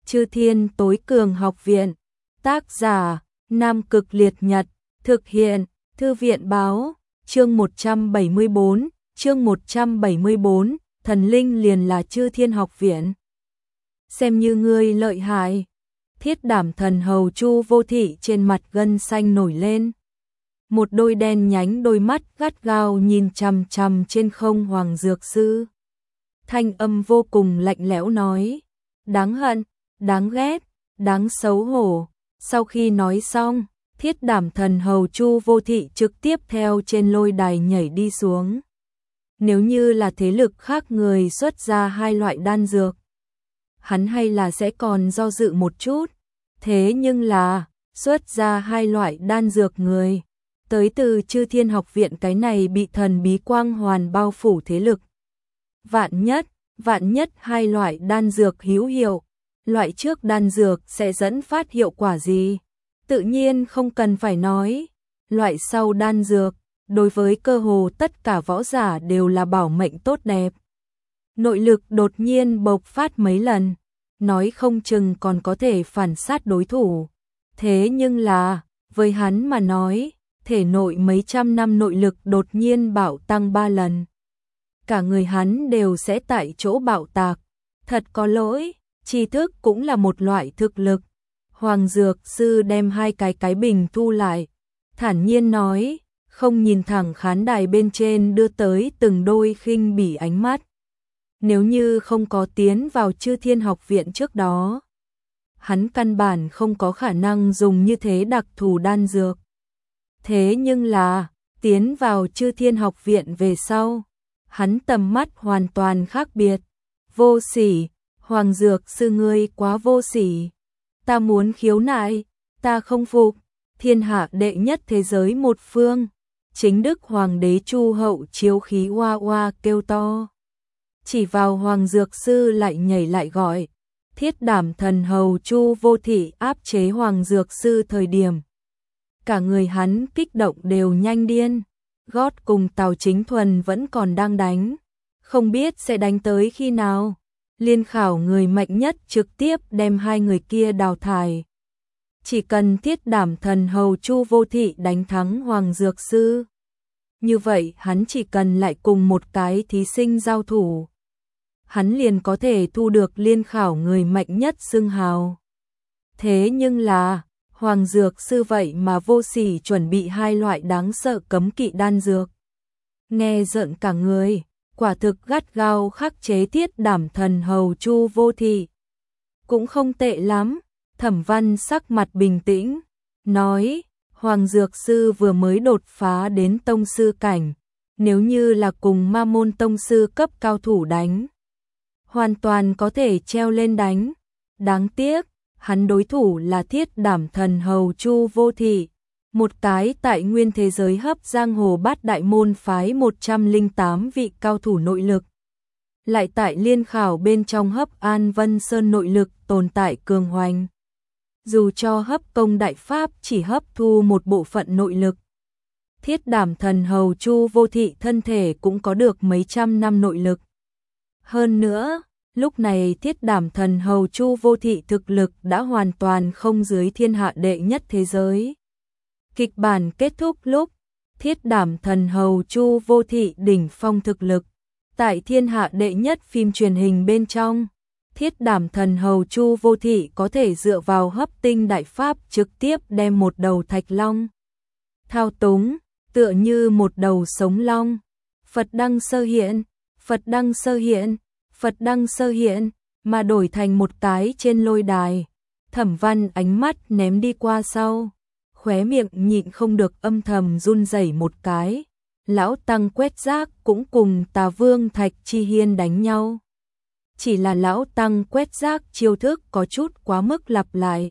Chư Thiên Tối Cường Học Viện. Tác giả: Nam Cực Liệt Nhật. Thực hiện: Thư viện báo. Chương 174, chương 174, thần linh liền là Chư Thiên Học Viện. Xem như ngươi lợi hại. Thiết Đảm Thần Hầu Chu Vô Thị trên mặt gân xanh nổi lên. Một đôi đen nhánh đôi mắt gắt gao nhìn chằm chằm trên không Hoàng Dược Sư. Thanh âm vô cùng lạnh lẽo nói: đáng hận, đáng ghét, đáng xấu hổ. Sau khi nói xong, Thiết Đảm Thần Hầu Chu Vô Thị trực tiếp theo trên lôi đài nhảy đi xuống. Nếu như là thế lực khác người xuất ra hai loại đan dược, hắn hay là sẽ còn do dự một chút. Thế nhưng là, xuất ra hai loại đan dược người, tới từ Chư Thiên Học Viện, cái này bị thần bí quang hoàn bao phủ thế lực. Vạn nhất hai loại đan dược hữu hiệu, loại trước đan dược sẽ dẫn phát hiệu quả gì? Tự nhiên không cần phải nói, loại sau đan dược, đối với cơ hồ tất cả võ giả đều là bảo mệnh tốt đẹp. Nội lực đột nhiên bộc phát mấy lần, nói không chừng còn có thể phản sát đối thủ. Thế nhưng là, với hắn mà nói, thể nội mấy trăm năm nội lực đột nhiên bạo tăng 3 lần. Cả người hắn đều sẽ tại chỗ bạo tạc. Thật có lỗi, tri thức cũng là một loại thực lực. Hoàng Dược Sư đem hai cái bình thu lại, thản nhiên nói, không nhìn thẳng khán đài bên trên đưa tới từng đôi khinh bỉ ánh mắt. Nếu như không có tiến vào Chư Thiên Học Viện trước đó, hắn căn bản không có khả năng dùng như thế đặc thù đan dược. Thế nhưng là, tiến vào Chư Thiên Học Viện về sau, hắn tầm mắt hoàn toàn khác biệt. Vô sỉ, Hoàng Dược Sư ngươi quá vô sỉ. Ta muốn khiếu nại, ta không phục. Thiên hạ đệ nhất thế giới một phương, chính đức Hoàng đế Chu Hậu chiếu khí oa oa kêu to. Chỉ vào Hoàng Dược Sư lại nhảy lại gọi. Thiết Đảm Thần Hầu Chu Vô Thị áp chế Hoàng Dược Sư thời điểm, cả người hắn kích động đều nhanh điên. Gót cùng Tào Chính Thuần vẫn còn đang đánh, không biết sẽ đánh tới khi nào. Liên khảo người mạnh nhất trực tiếp đem hai người kia đào thải. Chỉ cần Thiết Đảm Thần Hầu Chu Vô Thị đánh thắng Hoàng Dược Sư, như vậy hắn chỉ cần lại cùng một cái thí sinh giao thủ, hắn liền có thể thu được liên khảo người mạnh nhất xưng hào. Thế nhưng là, Hoàng Dược Sư vậy mà vô sỉ chuẩn bị hai loại đáng sợ cấm kỵ đan dược. Nghe giận cả người, quả thực gắt gao khắc chế Thiết Đảm Thần Hầu Chu Vô Thị. Cũng không tệ lắm. Thẩm Văn sắc mặt bình tĩnh, nói, Hoàng Dược Sư vừa mới đột phá đến tông sư cảnh, nếu như là cùng Ma Môn tông sư cấp cao thủ đánh, hoàn toàn có thể treo lên đánh. Đáng tiếc, hắn đối thủ là Thiết Đảm Thần Hầu Chu Vô Thị, một cái tại nguyên thế giới hấp giang hồ bát đại môn phái 108 vị cao thủ nội lực, lại tại liên khảo bên trong hấp An Vân Sơn nội lực tồn tại cường hoành. Dù cho hấp công đại pháp chỉ hấp thu một bộ phận nội lực, Thiết Đảm Thần Hầu Chu Vô Thị thân thể cũng có được mấy trăm năm nội lực. Hơn nữa, lúc này Thiết Đảm Thần Hầu Chu Vô Thị thực lực đã hoàn toàn không dưới thiên hạ đệ nhất thế giới. Kịch bản kết thúc lúc, Thiết Đảm Thần Hầu Chu Vô Thị đỉnh phong thực lực, tại thiên hạ đệ nhất phim truyền hình bên trong, Thiết Đảm Thần Hầu Chu Vô Thị có thể dựa vào hấp tinh đại pháp trực tiếp đem một đầu thạch long thao túng, tựa như một đầu sống long. Phật đăng sơ hiện, Phật đăng sơ hiện, Phật đăng sơ hiện, mà đổi thành một cái trên lôi đài. Thẩm Văn ánh mắt ném đi qua sau, khóe miệng nhịn không được âm thầm run rẩy một cái. Lão Tăng Quét Rác cũng cùng Tà Vương Thạch Chi Hiên đánh nhau. Chỉ là Lão Tăng Quét Rác chiêu thức có chút quá mức lặp lại.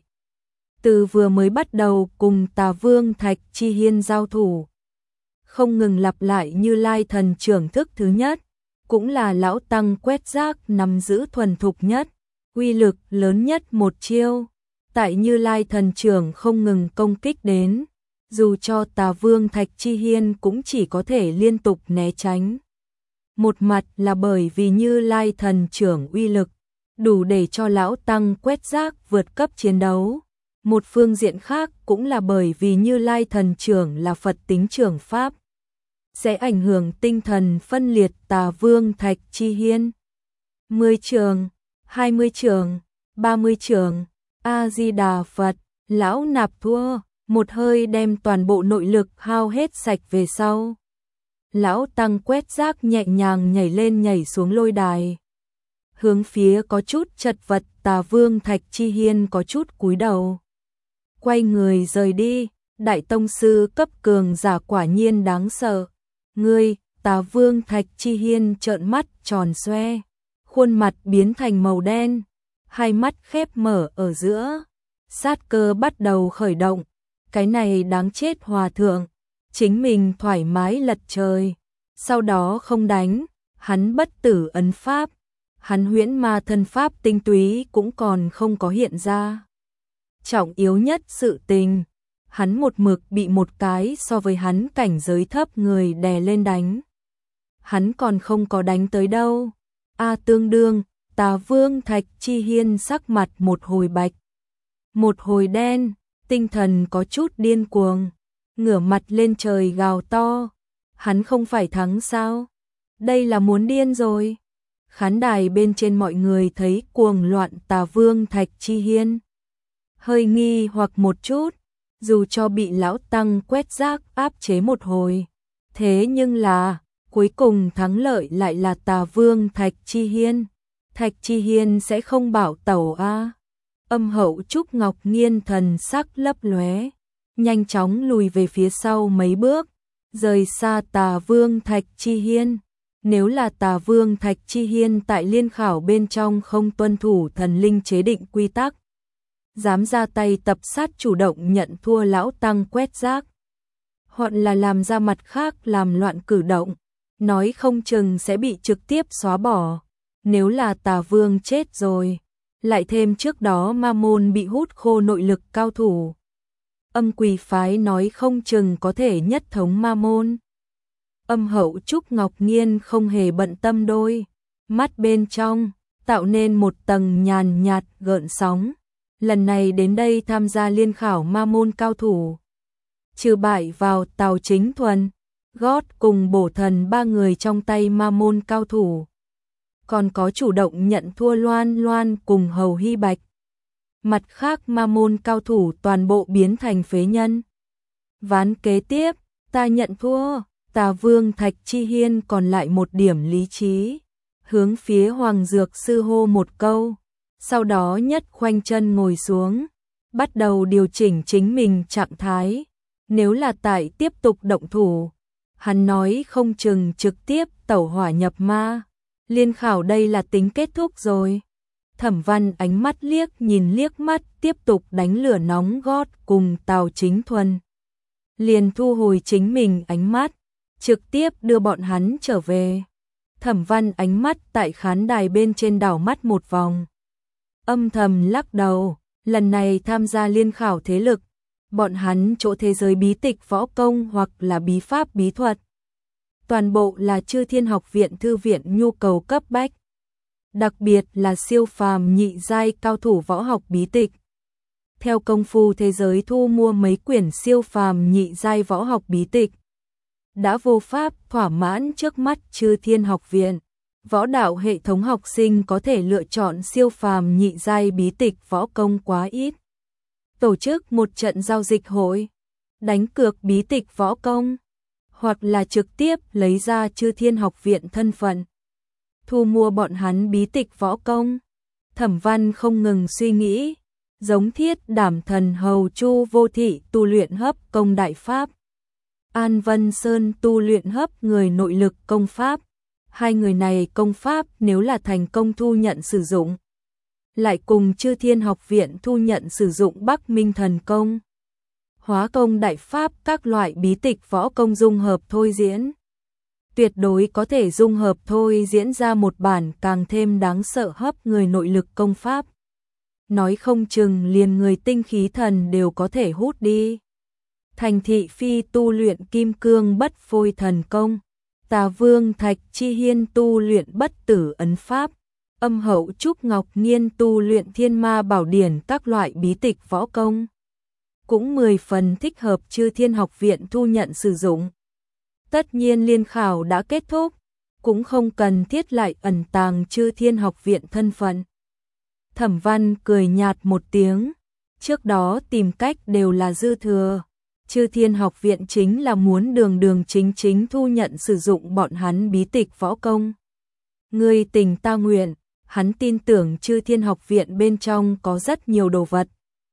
Từ vừa mới bắt đầu cùng Tà Vương Thạch Chi Hiên giao thủ, không ngừng lặp lại Như Lai Thần Trưởng thức thứ nhất, cũng là Lão Tăng Quét Rác nắm giữ thuần thục nhất, uy lực lớn nhất một chiêu. Tại Như Lai Thần Trưởng không ngừng công kích đến, dù cho Tà Vương Thạch Chi Hiên cũng chỉ có thể liên tục né tránh. Một mặt là bởi vì Như Lai Thần Trưởng uy lực, đủ để cho lão tăng quét rác vượt cấp chiến đấu. Một phương diện khác cũng là bởi vì Như Lai thần trưởng là Phật tính trưởng pháp, sẽ ảnh hưởng tinh thần phân liệt Tà Vương Thạch Chi Hiên. 10 trường, 20 trường, 30 trường, A-di-đà Phật, lão nạp thua, một hơi đem toàn bộ nội lực hao hết sạch về sau. Lão tăng quét rác nhẹ nhàng nhảy lên nhảy xuống lôi đài. Hướng phía có chút chật vật Tà Vương Thạch Chi Hiên có chút cúi đầu. Quay người rời đi, đại tông sư cấp cường giả quả nhiên đáng sợ. Ngươi, Tà Vương Thạch Chi Hiên trợn mắt tròn xoe, khuôn mặt biến thành màu đen, hai mắt khép mở ở giữa, sát cơ bắt đầu khởi động. Cái này đáng chết hòa thượng, chính mình thoải mái lật trời, sau đó không đánh, hắn bất tử ấn pháp, hắn huyễn ma thân pháp tinh túy cũng còn không có hiện ra. Trọng yếu nhất sự tình, hắn một mực bị một cái so với hắn cảnh giới thấp người đè lên đánh. Hắn còn không có đánh tới đâu. Tương đương, Tà Vương Thạch Chi Hiên sắc mặt một hồi bạch, một hồi đen, tinh thần có chút điên cuồng, ngửa mặt lên trời gào to. Hắn không phải thắng sao? Đây là muốn điên rồi. Khán đài bên trên mọi người thấy cuồng loạn Tà Vương Thạch Chi Hiên, hơi nghi hoặc một chút, dù cho bị lão tăng quét rác áp chế một hồi. Thế nhưng là, cuối cùng thắng lợi lại là Tà Vương Thạch Chi Hiên. Thạch Chi Hiên sẽ không bảo tẩu a. Âm Hậu Trúc Ngọc Nghiên thần sắc lấp lóe, nhanh chóng lùi về phía sau mấy bước, rời xa Tà Vương Thạch Chi Hiên. Nếu là Tà Vương Thạch Chi Hiên tại liên khảo bên trong không tuân thủ thần linh chế định quy tắc, dám ra tay tập sát chủ động nhận thua lão tăng quét rác, hoặc là làm ra mặt khác làm loạn cử động, nói không chừng sẽ bị trực tiếp xóa bỏ. Nếu là Tà Vương chết rồi, lại thêm trước đó Ma Môn bị hút khô nội lực cao thủ, Âm Quỷ phái nói không chừng có thể nhất thống Ma Môn. Âm Hậu Trúc Ngọc Nghiên không hề bận tâm, đôi mắt bên trong tạo nên một tầng nhàn nhạt gợn sóng. Lần này đến đây tham gia liên khảo Ma Môn cao thủ, trừ bại vào Tào Chính Thuần, Gót cùng Bổ Thần ba người trong tay Ma Môn cao thủ, còn có chủ động nhận thua Loan Loan cùng Hầu Hy Bạch. Mặt khác Ma Môn cao thủ toàn bộ biến thành phế nhân. Ván kế tiếp, ta nhận thua. Tà Vương Thạch Chi Hiên còn lại một điểm lý trí, hướng phía Hoàng Dược Sư hô một câu, sau đó nhất khoanh chân ngồi xuống, bắt đầu điều chỉnh chính mình trạng thái. Nếu là tại tiếp tục động thủ, hắn nói không chừng trực tiếp tẩu hỏa nhập ma. Liên khảo đây là tính kết thúc rồi. Thẩm Văn ánh mắt liếc nhìn liếc mắt, tiếp tục đánh lửa nóng Gót cùng Tào Chính Thuần, liền thu hồi chính mình ánh mắt, trực tiếp đưa bọn hắn trở về. Thẩm Văn ánh mắt tại khán đài bên trên đảo mắt một vòng, âm thầm lắc đầu. Lần này tham gia liên khảo thế lực, bọn hắn chỗ thế giới bí tịch võ công hoặc là bí pháp bí thuật, toàn bộ là Chư Thiên Học viện thư viện nhu cầu cấp bách, đặc biệt là siêu phàm nhị giai cao thủ võ học bí tịch. Theo Công phu thế giới thu mua mấy quyển siêu phàm nhị giai võ học bí tịch, đã vô pháp thỏa mãn trước mắt Chư Thiên Học viện. Võ đạo hệ thống học sinh có thể lựa chọn siêu phàm nhị giai bí tịch võ công quá ít. Tổ chức một trận giao dịch hội, đánh cược bí tịch võ công, hoặc là trực tiếp lấy ra Chư Thiên Học viện thân phận, thu mua bọn hắn bí tịch võ công. Thẩm Văn không ngừng suy nghĩ, giống Thiết Đảm Thần Hầu Chu Vô Thị tu luyện hấp công đại pháp, An Vân Sơn tu luyện hấp người nội lực công pháp. Hai người này công pháp nếu là thành công thu nhận sử dụng, lại cùng Chư Thiên Học viện thu nhận sử dụng Bắc Minh Thần Công, Hóa Công Đại Pháp các loại bí tịch võ công dung hợp thôi diễn, tuyệt đối có thể dung hợp thôi diễn ra một bản càng thêm đáng sợ hấp người nội lực công pháp. Nói không chừng liền người tinh khí thần đều có thể hút đi. Thành Thị Phi tu luyện Kim Cương Bất Phôi Thần Công, Tà Vương Thạch Chi Hiên tu luyện Bất Tử Ấn Pháp, Âm hậu Trúc Ngọc Nhiên tu luyện Thiên Ma Bảo Điển các loại bí tịch võ công, cũng 10 phần thích hợp Chư Thiên Học Viện thu nhận sử dụng. Tất nhiên liên khảo đã kết thúc, cũng không cần thiết lại ẩn tàng Chư Thiên Học Viện thân phận. Thẩm Văn cười nhạt một tiếng, trước đó tìm cách đều là dư thừa. Chư Thiên Học Viện chính là muốn đường đường chính chính thu nhận sử dụng bọn hắn bí tịch võ công. Ngươi tình ta nguyện, hắn tin tưởng Chư Thiên Học Viện bên trong có rất nhiều đồ vật,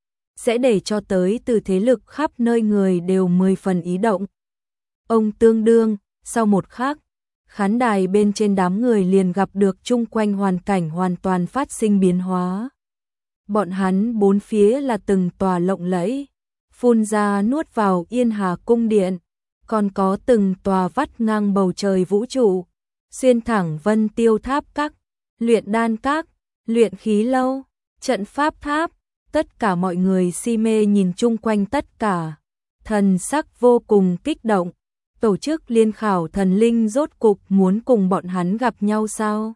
sẽ để cho tới từ thế lực khắp nơi người đều 10 phần ý động. Ông tương đương, sau một khắc, khán đài bên trên đám người liền gặp được chung quanh hoàn cảnh hoàn toàn phát sinh biến hóa. Bọn hắn bốn phía là từng tòa lộng lẫy, phun ra nuốt vào Yên Hà cung điện, còn có từng tòa vắt ngang bầu trời vũ trụ, xuyên thẳng Vân Tiêu Tháp các, luyện đan các, luyện khí lâu, trận pháp tháp, tất cả mọi người si mê nhìn chung quanh tất cả, thần sắc vô cùng kích động. Tổ chức liên khảo thần linh rốt cục muốn cùng bọn hắn gặp nhau sao?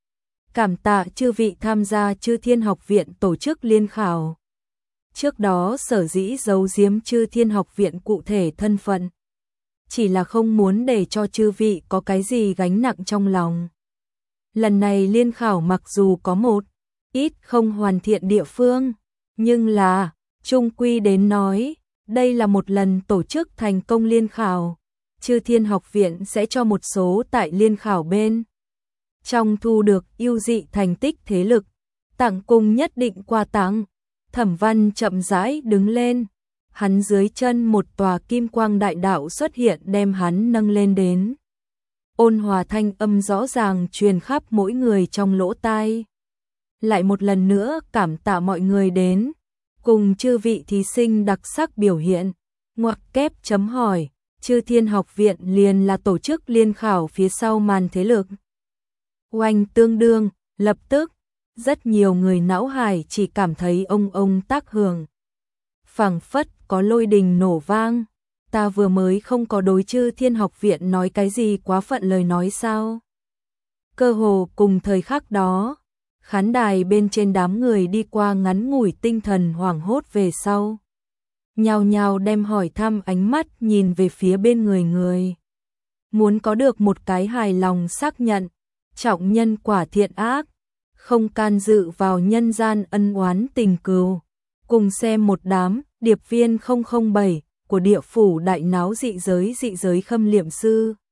Cảm tạ chư vị tham gia Chư Thiên Học Viện tổ chức liên khảo. Trước đó sở dĩ giấu giếm Chư Thiên Học Viện cụ thể thân phận, chỉ là không muốn để cho chư vị có cái gì gánh nặng trong lòng. Lần này liên khảo mặc dù có một ít không hoàn thiện địa phương, nhưng là chung quy đến nói, đây là một lần tổ chức thành công liên khảo. Chư Thiên Học Viện sẽ cho một số tại liên khảo bên trong thu được ưu dị thành tích thế lực, tặng cùng nhất định quà tặng. Thẩm Văn chậm rãi đứng lên, hắn dưới chân một tòa kim quang đại đạo xuất hiện đem hắn nâng lên đến. Ôn hòa thanh âm rõ ràng truyền khắp mỗi người trong lỗ tai. Lại một lần nữa cảm tạ mọi người đến, cùng chư vị thí sinh đặc sắc biểu hiện. Ngoặc kép chấm hỏi. Chư Thiên Học Viện liền là tổ chức liên khảo phía sau màn thế lực. Oanh tương đương, lập tức, rất nhiều người não hải chỉ cảm thấy ông tác hưởng. Phảng phất có lôi đình nổ vang, ta vừa mới không có đối Chư Thiên Học Viện nói cái gì quá phận lời nói sao. Cơ hồ cùng thời khắc đó, khán đài bên trên đám người đi qua ngắn ngủi tinh thần hoảng hốt về sau. Nhào nhào đem hỏi thăm ánh mắt nhìn về phía bên người. Muốn có được một cái hài lòng xác nhận, trọng nhân quả thiện ác, không can dự vào nhân gian ân oán tình cừu. Cùng xem một đám điệp viên 007 của địa phủ đại náo dị giới khâm liệm sư.